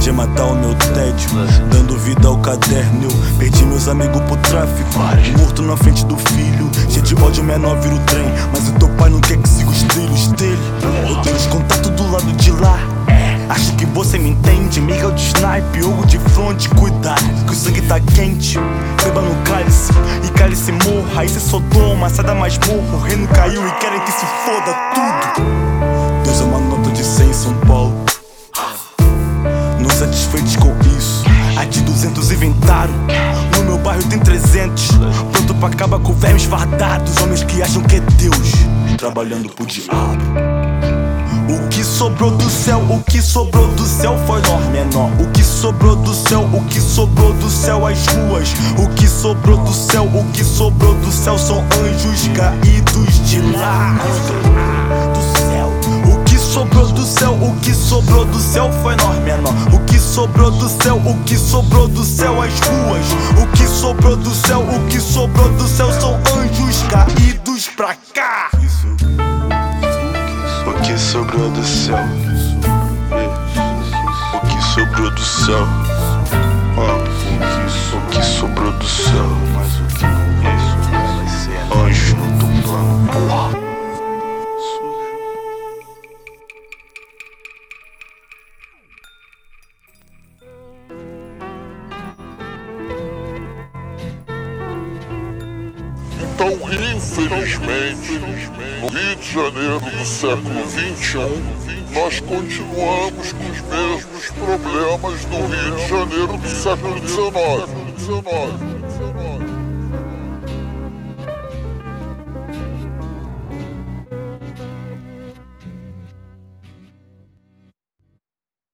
aprendi a matar o meu tédio, dando vida ao caderno. Eu perdi meus amigos pro tráfico, morto na frente do filho. Cheio de ódio, menor vira o trem, mas o teu pai não quer que siga os trilhos dele. Eu tenho os contatos do lado de lá, acho que você me entende. Miguel de snipe, Hugo de fronte, cuidado que o sangue tá quente. Beba no cálice e cálice morra. Isso é Sodoma, sai da masmorra. O reino caiu e querem que se foda tudo. Deus é uma nota de 100 em São Paulo. Não satisfeitos com isso, a de 200 inventaram. No meu bairro tem 300, pronto pra acabar com vermes fardados. Homens que acham que é Deus, trabalhando pro diabo. O que sobrou do céu, o que sobrou do céu foi nós menor. O que sobrou do céu, o que sobrou do céu as ruas. O que sobrou do céu, o que sobrou do céu são anjos caídos de lá. Do céu. O que sobrou do céu, o que sobrou do céu foi nós menor. O que sobrou do céu, o que sobrou do céu as ruas. O que sobrou do céu, o que sobrou do céu são anjos caídos pra cá. O que sobrou do céu? O que sobrou do céu? O que sobrou do céu? Mas o que não vai ser anjo do plano, porra. Então, infelizmente, no Rio de Janeiro do século XXI, nós continuamos com os mesmos problemas do Rio de Janeiro do século XIX.